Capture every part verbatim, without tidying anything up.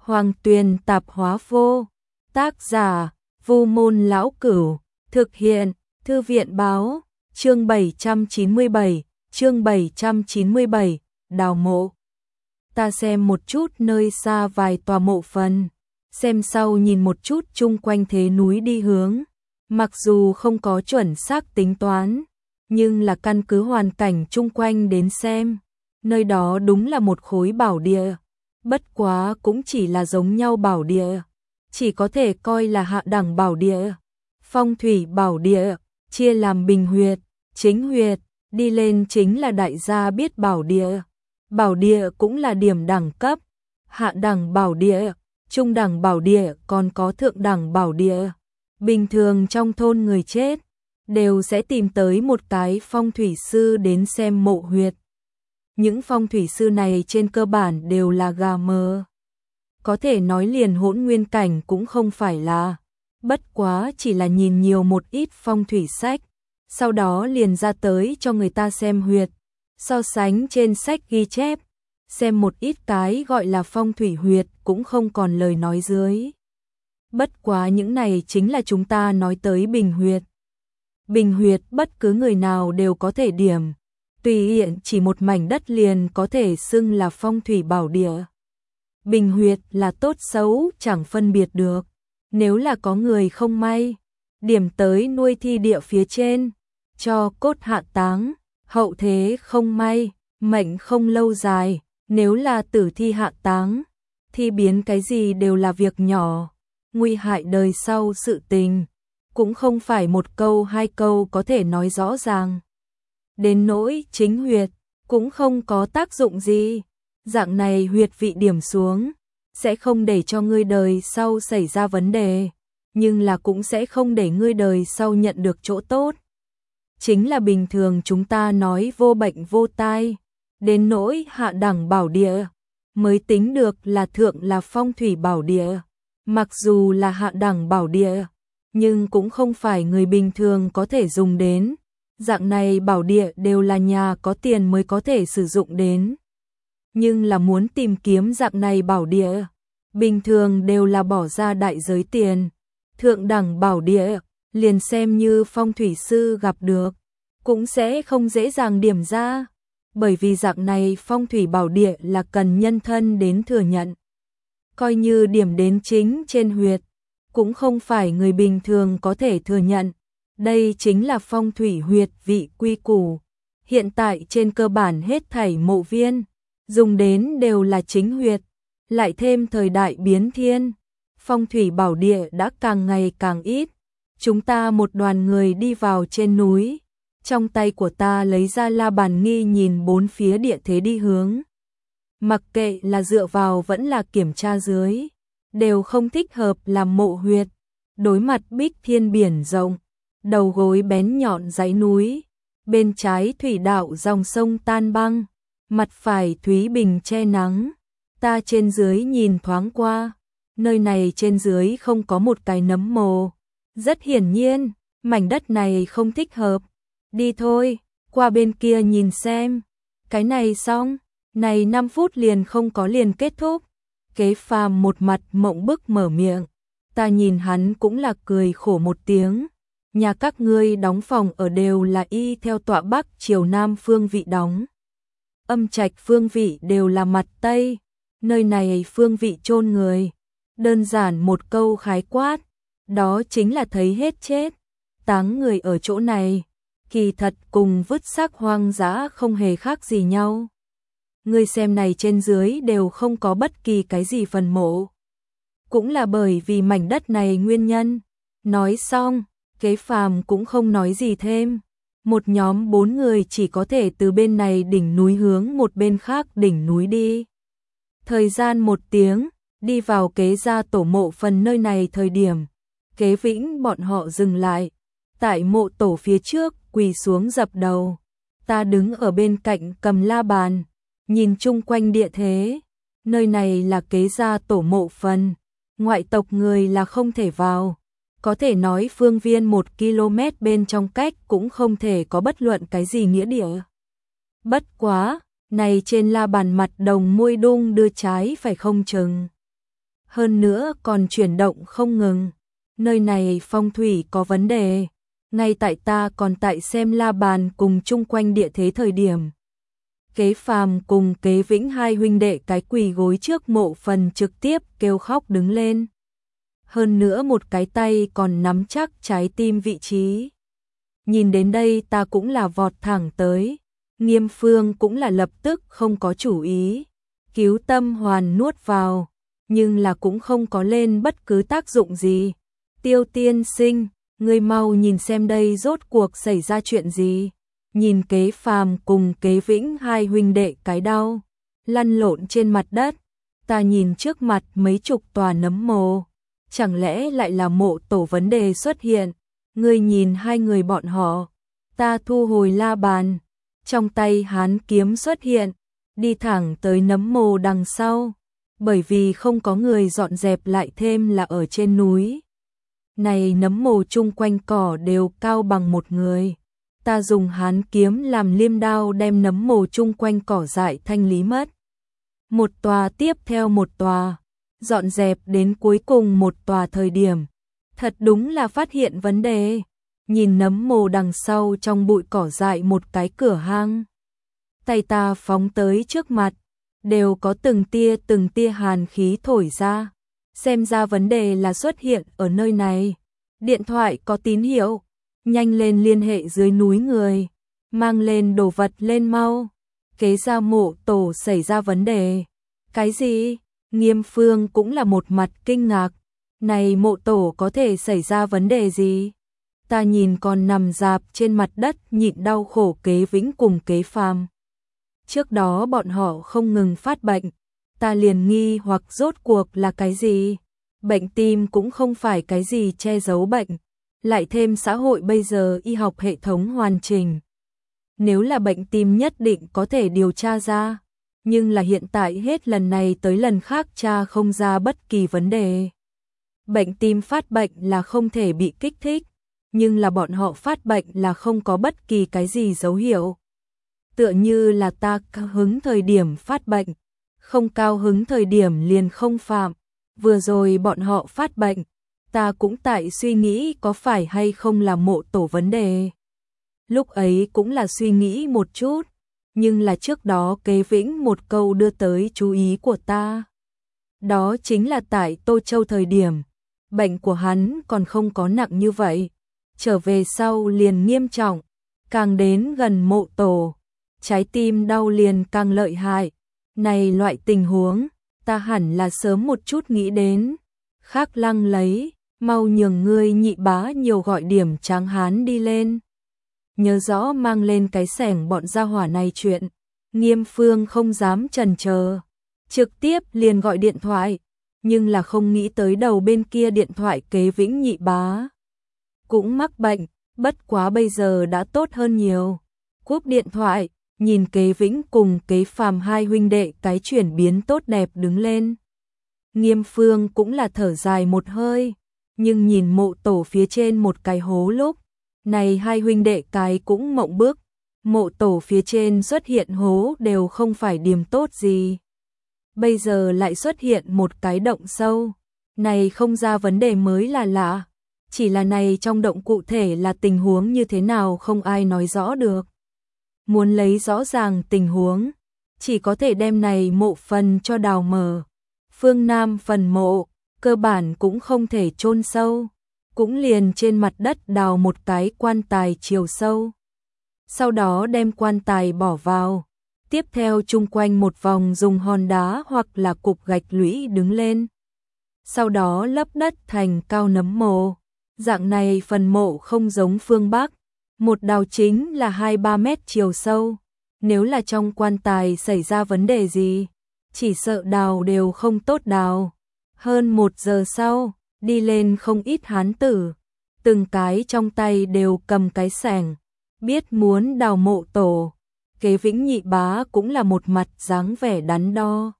Hoàng Tuyền Tạp Hóa Vô. Tác giả: Vu Môn Lão Cửu. Thực hiện: Thư viện Báo. Chương bảy trăm chín mươi bảy, chương bảy trăm chín mươi bảy, đào mộ. Ta xem một chút nơi xa vài tòa mộ phần, xem sau nhìn một chút chung quanh thế núi đi hướng. Mặc dù không có chuẩn xác tính toán, nhưng là căn cứ hoàn cảnh chung quanh đến xem, nơi đó đúng là một khối bảo địa. Bất quá cũng chỉ là giống nhau bảo địa, chỉ có thể coi là hạ đẳng bảo địa. Phong thủy bảo địa chia làm bình huyệt, chính huyệt, đi lên chính là đại gia biết bảo địa. Bảo địa cũng là điểm đẳng cấp, hạ đẳng bảo địa, trung đẳng bảo địa, còn có thượng đẳng bảo địa. Bình thường trong thôn người chết đều sẽ tìm tới một cái phong thủy sư đến xem mộ huyệt. Những phong thủy sư này trên cơ bản đều là gà mờ, có thể nói liền hỗn nguyên cảnh cũng không phải là. Bất quá chỉ là nhìn nhiều một ít phong thủy sách, sau đó liền ra tới cho người ta xem huyệt, so sánh trên sách ghi chép, xem một ít cái gọi là phong thủy huyệt cũng không còn lời nói dưới. Bất quá những này chính là chúng ta nói tới bình huyệt. Bình huyệt bất cứ người nào đều có thể điểm, tùy tiện chỉ một mảnh đất liền có thể xưng là phong thủy bảo địa. Bình huyệt là tốt xấu chẳng phân biệt được. Nếu là có người không may điểm tới nuôi thi địa phía trên, cho cốt hạ táng, hậu thế không may, mệnh không lâu dài. Nếu là tử thi hạ táng, thi biến cái gì đều là việc nhỏ, nguy hại đời sau sự tình, cũng không phải một câu hai câu có thể nói rõ ràng. Đến nỗi chính huyệt, cũng không có tác dụng gì. Dạng này huyệt vị điểm xuống, sẽ không để cho ngươi đời sau xảy ra vấn đề, nhưng là cũng sẽ không để ngươi đời sau nhận được chỗ tốt. Chính là bình thường chúng ta nói vô bệnh vô tai. Đến nỗi hạ đẳng bảo địa mới tính được là thượng là phong thủy bảo địa. Mặc dù là hạ đẳng bảo địa, nhưng cũng không phải người bình thường có thể dùng đến. Dạng này bảo địa đều là nhà có tiền mới có thể sử dụng đến. Nhưng là muốn tìm kiếm dạng này bảo địa, bình thường đều là bỏ ra đại giới tiền. Thượng đẳng bảo địa, liền xem như phong thủy sư gặp được, cũng sẽ không dễ dàng điểm ra. Bởi vì dạng này phong thủy bảo địa là cần nhân thân đến thừa nhận. Coi như điểm đến chính trên huyệt, cũng không phải người bình thường có thể thừa nhận. Đây chính là phong thủy huyệt vị quy củ. Hiện tại trên cơ bản hết thảy mộ viên dùng đến đều là chính huyệt, lại thêm thời đại biến thiên, phong thủy bảo địa đã càng ngày càng ít. Chúng ta một đoàn người đi vào trên núi, trong tay của ta lấy ra la bàn nghi nhìn bốn phía địa thế đi hướng. Mặc kệ là dựa vào vẫn là kiểm tra dưới, đều không thích hợp làm mộ huyệt. Đối mặt bích thiên biển rộng, đầu gối bén nhọn dãy núi, bên trái thủy đạo dòng sông tan băng, mặt phải thúy bình che nắng. Ta trên dưới nhìn thoáng qua, nơi này trên dưới không có một cái nấm mồ. Rất hiển nhiên, mảnh đất này không thích hợp. Đi thôi, qua bên kia nhìn xem. Cái này xong, này năm phút liền không có liền kết thúc. Kế Phàm một mặt mộng bức mở miệng. Ta nhìn hắn cũng là cười khổ một tiếng. Nhà các ngươi đóng phòng ở đều là y theo tọa bắc chiều nam phương vị đóng. Âm trạch phương vị đều là mặt tây. Nơi này phương vị chôn người. Đơn giản một câu khái quát, đó chính là thấy hết chết. Táng người ở chỗ này, kỳ thật cùng vứt xác hoang dã không hề khác gì nhau. Người xem này trên dưới đều không có bất kỳ cái gì phần mộ. Cũng là bởi vì mảnh đất này nguyên nhân. Nói xong, Kế Phàm cũng không nói gì thêm. Một nhóm bốn người chỉ có thể từ bên này đỉnh núi hướng một bên khác đỉnh núi đi. Thời gian một tiếng, đi vào Kế gia tổ mộ phần nơi này thời điểm, Kế Vĩnh bọn họ dừng lại. Tại mộ tổ phía trước, quỳ xuống dập đầu. Ta đứng ở bên cạnh cầm la bàn, nhìn chung quanh địa thế. Nơi này là Kế gia tổ mộ phần, ngoại tộc người là không thể vào. Có thể nói phương viên một ki lô mét bên trong cách cũng không thể có bất luận cái gì nghĩa địa. Bất quá, này trên la bàn mặt đồng môi đung đưa trái phải không chừng. hơn nữa còn chuyển động không ngừng. Nơi này phong thủy có vấn đề, ngay tại ta còn tại xem la bàn cùng chung quanh địa thế thời điểm. Kế Phàm cùng Kế Vĩnh hai huynh đệ cái quỳ gối trước mộ phần trực tiếp kêu khóc đứng lên. Hơn nữa một cái tay còn nắm chắc trái tim vị trí. Nhìn đến đây ta cũng là vọt thẳng tới, Nghiêm Phương cũng là lập tức không có chủ ý, cứu tâm hoàn nuốt vào, nhưng là cũng không có lên bất cứ tác dụng gì. Tiêu tiên sinh, ngươi mau nhìn xem đây rốt cuộc xảy ra chuyện gì. Nhìn Kế Phàm cùng Kế Vĩnh hai huynh đệ cái đau lăn lộn trên mặt đất, ta nhìn trước mặt mấy chục tòa nấm mồ, chẳng lẽ lại là mộ tổ vấn đề xuất hiện. Ngươi nhìn hai người bọn họ. Ta thu hồi la bàn, trong tay hán kiếm xuất hiện, đi thẳng tới nấm mồ đằng sau, bởi vì không có người dọn dẹp lại thêm là ở trên núi. Này nấm mồ chung quanh cỏ đều cao bằng một người. Ta dùng hán kiếm làm liêm đao đem nấm mồ chung quanh cỏ dại thanh lý mất. Một tòa tiếp theo một tòa, dọn dẹp đến cuối cùng một tòa thời điểm. Thật đúng là phát hiện vấn đề. Nhìn nấm mồ đằng sau trong bụi cỏ dại một cái cửa hang. Tay ta phóng tới trước mặt, đều có từng tia từng tia hàn khí thổi ra. Xem ra vấn đề là xuất hiện ở nơi này. Điện thoại có tín hiệu, nhanh lên liên hệ dưới núi người, mang lên đồ vật lên mau. Kế ra mộ tổ xảy ra vấn đề. Cái gì? Nghiêm Phương cũng là một mặt kinh ngạc. Này mộ tổ có thể xảy ra vấn đề gì? Ta nhìn còn nằm rạp trên mặt đất nhịn đau khổ Kế Vĩnh cùng Kế Phàm. Trước đó bọn họ không ngừng phát bệnh, ta liền nghi hoặc rốt cuộc là cái gì. Bệnh tim cũng không phải cái gì che giấu bệnh, lại thêm xã hội bây giờ y học hệ thống hoàn chỉnh. Nếu là bệnh tim nhất định có thể điều tra ra, nhưng là hiện tại hết lần này tới lần khác tra không ra bất kỳ vấn đề. Bệnh tim phát bệnh là không thể bị kích thích, nhưng là bọn họ phát bệnh là không có bất kỳ cái gì dấu hiệu. Tựa như là ta cao hứng thời điểm phát bệnh, không cao hứng thời điểm liền không phạm. Vừa rồi bọn họ phát bệnh, ta cũng tại suy nghĩ có phải hay không là mộ tổ vấn đề. Lúc ấy cũng là suy nghĩ một chút, nhưng là trước đó Kế Vĩnh một câu đưa tới chú ý của ta. Đó chính là tại Tô Châu thời điểm, bệnh của hắn còn không có nặng như vậy. Trở về sau liền nghiêm trọng, càng đến gần mộ tổ, trái tim đau liền càng lợi hại. Này loại tình huống, ta hẳn là sớm một chút nghĩ đến. Khác Lăng lấy, mau nhường ngươi nhị bá nhiều gọi điểm tráng hán đi lên. Nhớ rõ mang lên cái xẻng bọn gia hỏa này chuyện. Nghiêm Phương không dám chần chờ, trực tiếp liền gọi điện thoại, nhưng là không nghĩ tới đầu bên kia điện thoại Kế Vĩnh nhị bá cũng mắc bệnh, bất quá bây giờ đã tốt hơn nhiều. Cúp điện thoại, nhìn Kế Vĩnh cùng Kế Phàm hai huynh đệ cái chuyển biến tốt đẹp đứng lên. Nghiêm Phương cũng là thở dài một hơi, nhưng nhìn mộ tổ phía trên một cái hố lúc, này hai huynh đệ cái cũng mộng bức. Mộ tổ phía trên xuất hiện hố đều không phải điểm tốt gì. Bây giờ lại xuất hiện một cái động sâu, này không ra vấn đề mới là lạ. Chỉ là này trong động cụ thể là tình huống như thế nào không ai nói rõ được. Muốn lấy rõ ràng tình huống, chỉ có thể đem này mộ phần cho đào mở. Phương Nam phần mộ, cơ bản cũng không thể chôn sâu, cũng liền trên mặt đất đào một cái quan tài chiều sâu. Sau đó đem quan tài bỏ vào, tiếp theo chung quanh một vòng dùng hòn đá hoặc là cục gạch lũy đứng lên. Sau đó lấp đất thành cao nấm mồ. Dạng này phần mộ không giống phương Bắc, một đào chính là hai ba mét chiều sâu. Nếu là trong quan tài xảy ra vấn đề gì, chỉ sợ đào đều không tốt đào. Hơn một giờ sau, đi lên không ít hán tử, từng cái trong tay đều cầm cái xẻng, biết muốn đào mộ tổ. Kế Vĩnh nhị bá cũng là một mặt dáng vẻ đắn đo.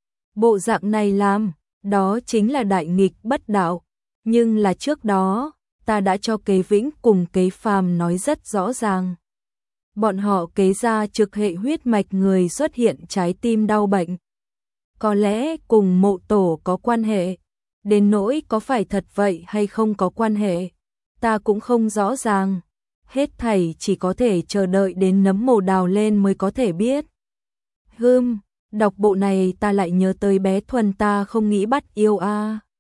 Bộ dạng này làm, đó chính là đại nghịch bất đạo. Nhưng là trước đó, ta đã cho Kế Vĩnh cùng Kế Phàm nói rất rõ ràng. Bọn họ kế ra trực hệ huyết mạch người xuất hiện trái tim đau bệnh. Có lẽ cùng mộ tổ có quan hệ, Đến nỗi có phải thật vậy hay không có quan hệ, ta cũng không rõ ràng. Hết thảy chỉ có thể chờ đợi đến nấm mồ đào lên mới có thể biết. Hừm, đọc bộ này ta lại nhớ tới bé Thuần ta không nghĩ bắt yêu a.